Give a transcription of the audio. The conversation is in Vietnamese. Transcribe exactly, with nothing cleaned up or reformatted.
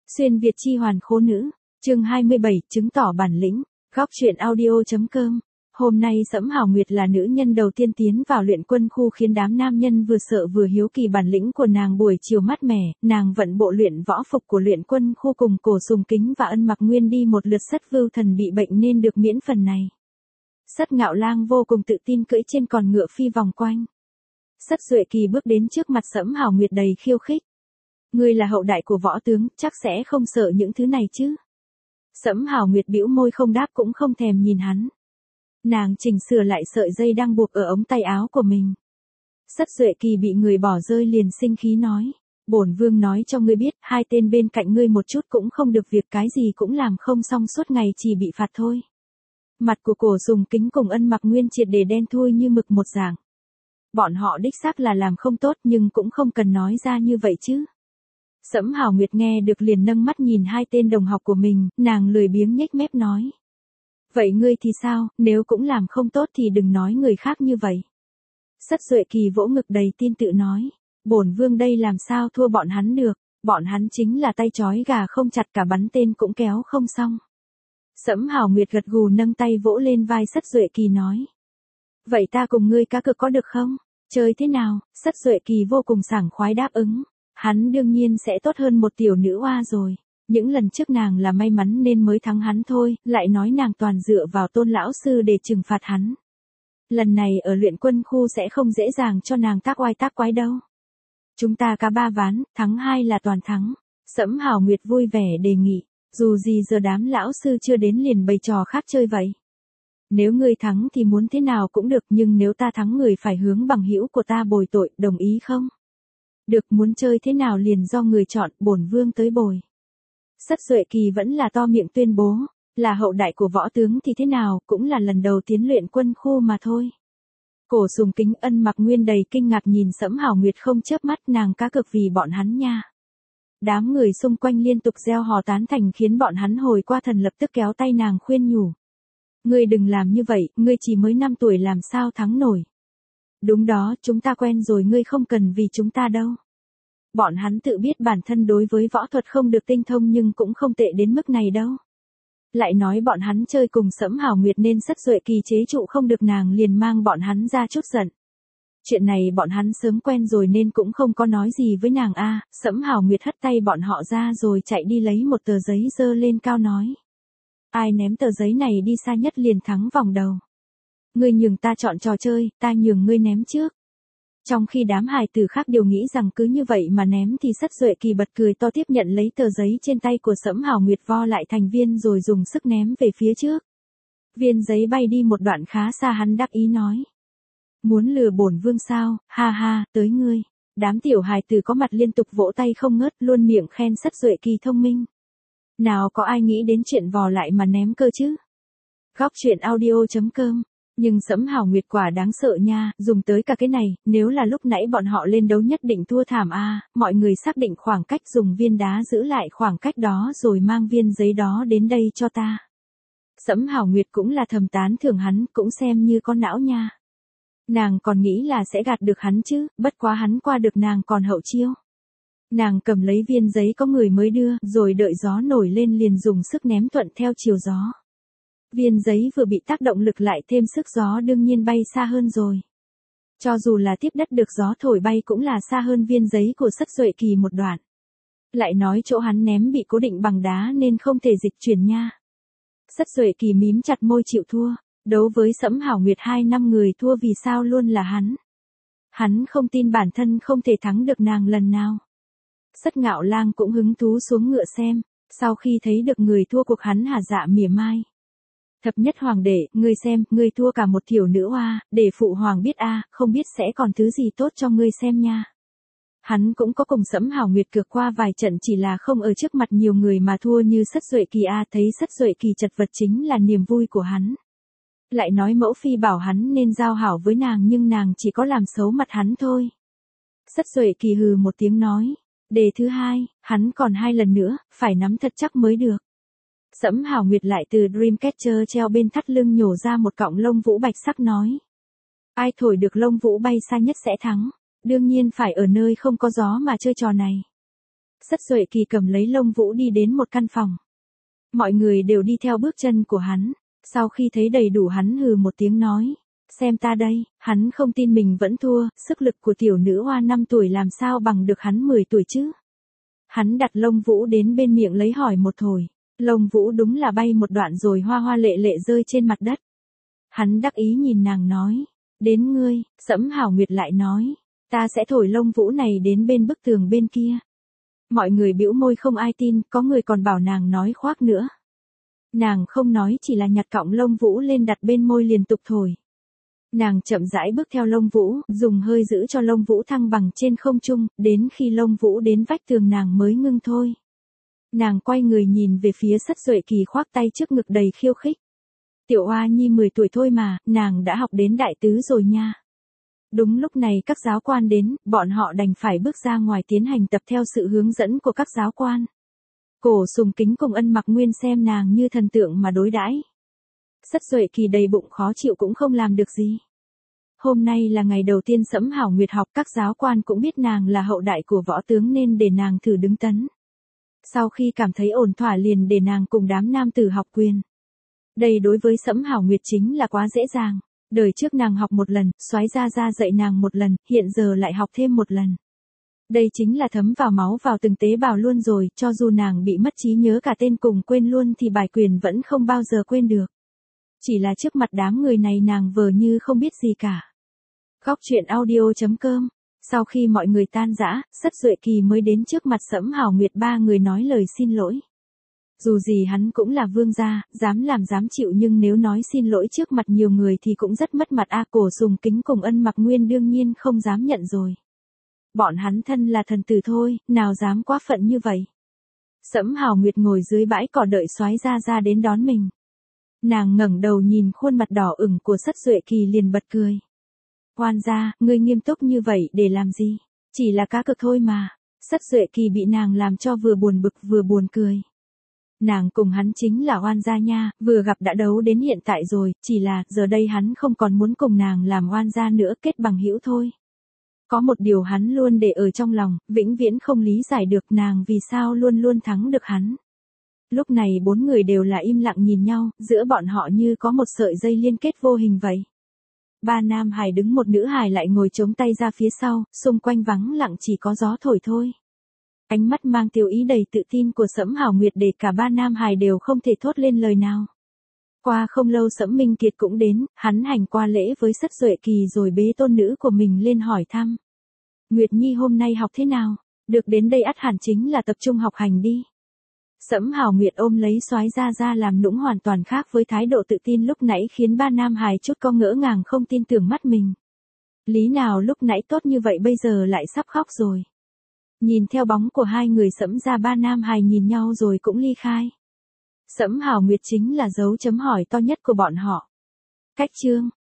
Xuyên Việt chi hoàn khố nữ, chương hai mươi bảy, chứng tỏ bản lĩnh, góc truyện audio.com. Hôm nay Sẫm Hảo Nguyệt là nữ nhân đầu tiên tiến vào luyện quân khu khiến đám nam nhân vừa sợ vừa hiếu kỳ bản lĩnh của nàng. Buổi chiều mát mẻ, nàng vận bộ luyện võ phục của luyện quân khu cùng Cổ Sùng Kính và Ân Mặc Nguyên đi một lượt. Sất Vưu Thần bị bệnh nên được miễn phần này. Sất Ngạo Lang vô cùng tự tin cưỡi trên con ngựa phi vòng quanh. Sất Duệ Kỳ bước đến trước mặt Sẫm Hảo Nguyệt đầy khiêu khích. Ngươi là hậu đại của võ tướng, chắc sẽ không sợ những thứ này chứ? Sẫm Hảo Nguyệt bĩu môi không đáp cũng không thèm nhìn hắn. Nàng chỉnh sửa lại sợi dây đang buộc ở ống tay áo của mình. Sất Duệ Kỳ bị người bỏ rơi liền sinh khí nói. Bổn vương nói cho ngươi biết, hai tên bên cạnh ngươi một chút cũng không được việc, cái gì cũng làm không xong, suốt ngày chỉ bị phạt thôi. Mặt của Cổ Sùng Kính cùng Ân Mặc Nguyên triệt để đen thui như mực một dạng. Bọn họ đích xác là làm không tốt nhưng cũng không cần nói ra như vậy chứ. Sẫm Hảo Nguyệt nghe được liền nâng mắt nhìn hai tên đồng học của mình, nàng lười biếng nhếch mép nói. Vậy ngươi thì sao, nếu cũng làm không tốt thì đừng nói người khác như vậy. Sất Duệ Kỳ vỗ ngực đầy tin tự nói. Bổn vương đây làm sao thua bọn hắn được, bọn hắn chính là tay trói gà không chặt, cả bắn tên cũng kéo không xong. Sẫm Hảo Nguyệt gật gù nâng tay vỗ lên vai Sất Duệ Kỳ nói. Vậy ta cùng ngươi cá cược có được không? Chơi thế nào? Sất Duệ Kỳ vô cùng sảng khoái đáp ứng. Hắn đương nhiên sẽ tốt hơn một tiểu nữ oa rồi. Những lần trước nàng là may mắn nên mới thắng hắn thôi, lại nói nàng toàn dựa vào Tôn lão sư để trừng phạt hắn. Lần này ở luyện quân khu sẽ không dễ dàng cho nàng tác oai tác quái đâu. Chúng ta cá ba ván, thắng hai là toàn thắng. Sẫm Hảo Nguyệt vui vẻ đề nghị, dù gì giờ đám lão sư chưa đến liền bày trò khác chơi vậy. Nếu ngươi thắng thì muốn thế nào cũng được, nhưng nếu ta thắng người phải hướng bằng hữu của ta bồi tội, đồng ý không? Được, muốn chơi thế nào liền do người chọn, bổn vương tới bồi. Sất Duệ Kỳ vẫn là to miệng tuyên bố, là hậu đại của võ tướng thì thế nào, cũng là lần đầu tiến luyện quân khu mà thôi. Cổ Sùng Kính Ân Mặc Nguyên đầy kinh ngạc nhìn Sẫm Hảo Nguyệt không chớp mắt, nàng cá cược vì bọn hắn nha. Đám người xung quanh liên tục reo hò tán thành khiến bọn hắn hồi qua thần lập tức kéo tay nàng khuyên nhủ. Ngươi đừng làm như vậy, ngươi chỉ mới năm tuổi làm sao thắng nổi. Đúng đó, chúng ta quen rồi, ngươi không cần vì chúng ta đâu. Bọn hắn tự biết bản thân đối với võ thuật không được tinh thông nhưng cũng không tệ đến mức này đâu. Lại nói bọn hắn chơi cùng Sẫm Hảo Nguyệt nên Sất Duệ Kỳ chế trụ không được, nàng liền mang bọn hắn ra chút giận. Chuyện này bọn hắn sớm quen rồi nên cũng không có nói gì với nàng a. À, Sẫm Hảo Nguyệt hất tay bọn họ ra rồi chạy đi lấy một tờ giấy giơ lên cao nói. Ai ném tờ giấy này đi xa nhất liền thắng vòng đầu. Ngươi nhường ta chọn trò chơi, ta nhường ngươi ném trước. Trong khi đám hài tử khác đều nghĩ rằng cứ như vậy mà ném thì Sất Duệ Kỳ bật cười to tiếp nhận lấy tờ giấy trên tay của Sẫm Hảo Nguyệt vo lại thành viên rồi dùng sức ném về phía trước. Viên giấy bay đi một đoạn khá xa, hắn đắc ý nói. Muốn lừa bổn vương sao, ha ha, tới ngươi. Đám tiểu hài tử có mặt liên tục vỗ tay không ngớt, luôn miệng khen Sất Duệ Kỳ thông minh. Nào có ai nghĩ đến chuyện vò lại mà ném cơ chứ? Góc truyện audio.com. Nhưng Sẫm Hảo Nguyệt quả đáng sợ nha, dùng tới cả cái này, nếu là lúc nãy bọn họ lên đấu nhất định thua thảm a. À, mọi người xác định khoảng cách, dùng viên đá giữ lại khoảng cách đó rồi mang viên giấy đó đến đây cho ta. Sẫm Hảo Nguyệt cũng là thầm tán thưởng hắn, cũng xem như con não nha. Nàng còn nghĩ là sẽ gạt được hắn chứ, bất quá hắn qua được nàng còn hậu chiêu. Nàng cầm lấy viên giấy có người mới đưa, rồi đợi gió nổi lên liền dùng sức ném thuận theo chiều gió. Viên giấy vừa bị tác động lực lại thêm sức gió đương nhiên bay xa hơn rồi. Cho dù là tiếp đất được gió thổi bay cũng là xa hơn viên giấy của Sất Duệ Kỳ một đoạn. Lại nói chỗ hắn ném bị cố định bằng đá nên không thể dịch chuyển nha. Sất Duệ Kỳ mím chặt môi chịu thua, đấu với Sẫm Hảo Nguyệt hai năm người thua vì sao luôn là hắn. Hắn không tin bản thân không thể thắng được nàng lần nào. Sất Ngạo Lang cũng hứng thú xuống ngựa xem, sau khi thấy được người thua cuộc hắn hả dạ mỉa mai. Thập nhất hoàng đệ, ngươi xem, ngươi thua cả một tiểu nữ oa, để phụ hoàng biết a, à, không biết sẽ còn thứ gì tốt cho ngươi xem nha. Hắn cũng có cùng Sẫm Hảo Nguyệt cược qua vài trận, chỉ là không ở trước mặt nhiều người mà thua như Sất Duệ Kỳ a, à, thấy Sất Duệ Kỳ chật vật chính là niềm vui của hắn. Lại nói mẫu phi bảo hắn nên giao hảo với nàng nhưng nàng chỉ có làm xấu mặt hắn thôi. Sất Duệ Kỳ hừ một tiếng nói, đề thứ hai, hắn còn hai lần nữa, phải nắm thật chắc mới được. Sẫm Hảo Nguyệt lại từ Dreamcatcher treo bên thắt lưng nhổ ra một cọng lông vũ bạch sắc nói. Ai thổi được lông vũ bay xa nhất sẽ thắng, đương nhiên phải ở nơi không có gió mà chơi trò này. Sất Duệ Kỳ cầm lấy lông vũ đi đến một căn phòng. Mọi người đều đi theo bước chân của hắn. Sau khi thấy đầy đủ hắn hừ một tiếng nói. Xem ta đây, hắn không tin mình vẫn thua, sức lực của tiểu nữ hoa năm tuổi làm sao bằng được hắn mười tuổi chứ. Hắn đặt lông vũ đến bên miệng lấy hỏi một thổi. Lông vũ đúng là bay một đoạn rồi hoa hoa lệ lệ rơi trên mặt đất. Hắn đắc ý nhìn nàng nói. Đến ngươi, Sẫm Hảo Nguyệt lại nói. Ta sẽ thổi lông vũ này đến bên bức tường bên kia. Mọi người bĩu môi không ai tin, có người còn bảo nàng nói khoác nữa. Nàng không nói, chỉ là nhặt cọng lông vũ lên đặt bên môi liên tục thổi. Nàng chậm rãi bước theo lông vũ, dùng hơi giữ cho lông vũ thăng bằng trên không trung, đến khi lông vũ đến vách tường nàng mới ngưng thôi. Nàng quay người nhìn về phía Sất Duệ Kỳ khoác tay trước ngực đầy khiêu khích. Tiểu Oa Nhi mười tuổi thôi mà, nàng đã học đến đại tứ rồi nha. Đúng lúc này các giáo quan đến, bọn họ đành phải bước ra ngoài tiến hành tập theo sự hướng dẫn của các giáo quan. Cổ Sùng Kính cùng Ân Mặc Nguyên xem nàng như thần tượng mà đối đãi. Sất Duệ Kỳ đầy bụng khó chịu cũng không làm được gì. Hôm nay là ngày đầu tiên Sẫm Hảo Nguyệt học, các giáo quan cũng biết nàng là hậu đại của võ tướng nên để nàng thử đứng tấn. Sau khi cảm thấy ổn thỏa liền để nàng cùng đám nam tử học quyền. Đây đối với Sẫm Hảo Nguyệt chính là quá dễ dàng. Đời trước nàng học một lần, Soái Gia Gia dạy nàng một lần, hiện giờ lại học thêm một lần. Đây chính là thấm vào máu vào từng tế bào luôn rồi, cho dù nàng bị mất trí nhớ cả tên cùng quên luôn thì bài quyền vẫn không bao giờ quên được. Chỉ là trước mặt đám người này nàng vờ như không biết gì cả. Góc truyện audio chấm com. Sau khi mọi người tan rã, Sất Duệ Kỳ mới đến trước mặt Sẫm Hảo Nguyệt ba người nói lời xin lỗi. Dù gì hắn cũng là vương gia, dám làm dám chịu nhưng nếu nói xin lỗi trước mặt nhiều người thì cũng rất mất mặt a. À, Cổ Sùng Kính cùng Ân Mặc Nguyên đương nhiên không dám nhận rồi. Bọn hắn thân là thần tử thôi, nào dám quá phận như vậy. Sẫm Hảo Nguyệt ngồi dưới bãi cỏ đợi Soái Gia Gia đến đón mình. Nàng ngẩng đầu nhìn khuôn mặt đỏ ửng của Sất Duệ Kỳ liền bật cười. Oan gia, ngươi nghiêm túc như vậy để làm gì? Chỉ là cá cược thôi mà. Sất Duệ Kỳ bị nàng làm cho vừa buồn bực vừa buồn cười. Nàng cùng hắn chính là oan gia nha, vừa gặp đã đấu đến hiện tại rồi, chỉ là giờ đây hắn không còn muốn cùng nàng làm oan gia nữa, kết bằng hữu thôi. Có một điều hắn luôn để ở trong lòng, vĩnh viễn không lý giải được nàng vì sao luôn luôn thắng được hắn. Lúc này bốn người đều là im lặng nhìn nhau, giữa bọn họ như có một sợi dây liên kết vô hình vậy. Ba nam hài đứng một nữ hài lại ngồi chống tay ra phía sau, xung quanh vắng lặng chỉ có gió thổi thôi. Ánh mắt mang tiêu ý đầy tự tin của Sẫm Hảo Nguyệt để cả ba nam hài đều không thể thốt lên lời nào. Qua không lâu Sẫm Minh Kiệt cũng đến, hắn hành qua lễ với Sất Duệ Kỳ rồi bế tôn nữ của mình lên hỏi thăm. Nguyệt Nhi hôm nay học thế nào? Được đến đây ắt hẳn chính là tập trung học hành đi. Sẫm Hảo Nguyệt ôm lấy Soái Gia Gia làm nũng hoàn toàn khác với thái độ tự tin lúc nãy khiến ba nam hài chút có ngỡ ngàng không tin tưởng mắt mình. Lý nào lúc nãy tốt như vậy bây giờ lại sắp khóc rồi. Nhìn theo bóng của hai người Sẫm gia ba nam hài nhìn nhau rồi cũng ly khai. Sẫm Hảo Nguyệt chính là dấu chấm hỏi to nhất của bọn họ. Cách chương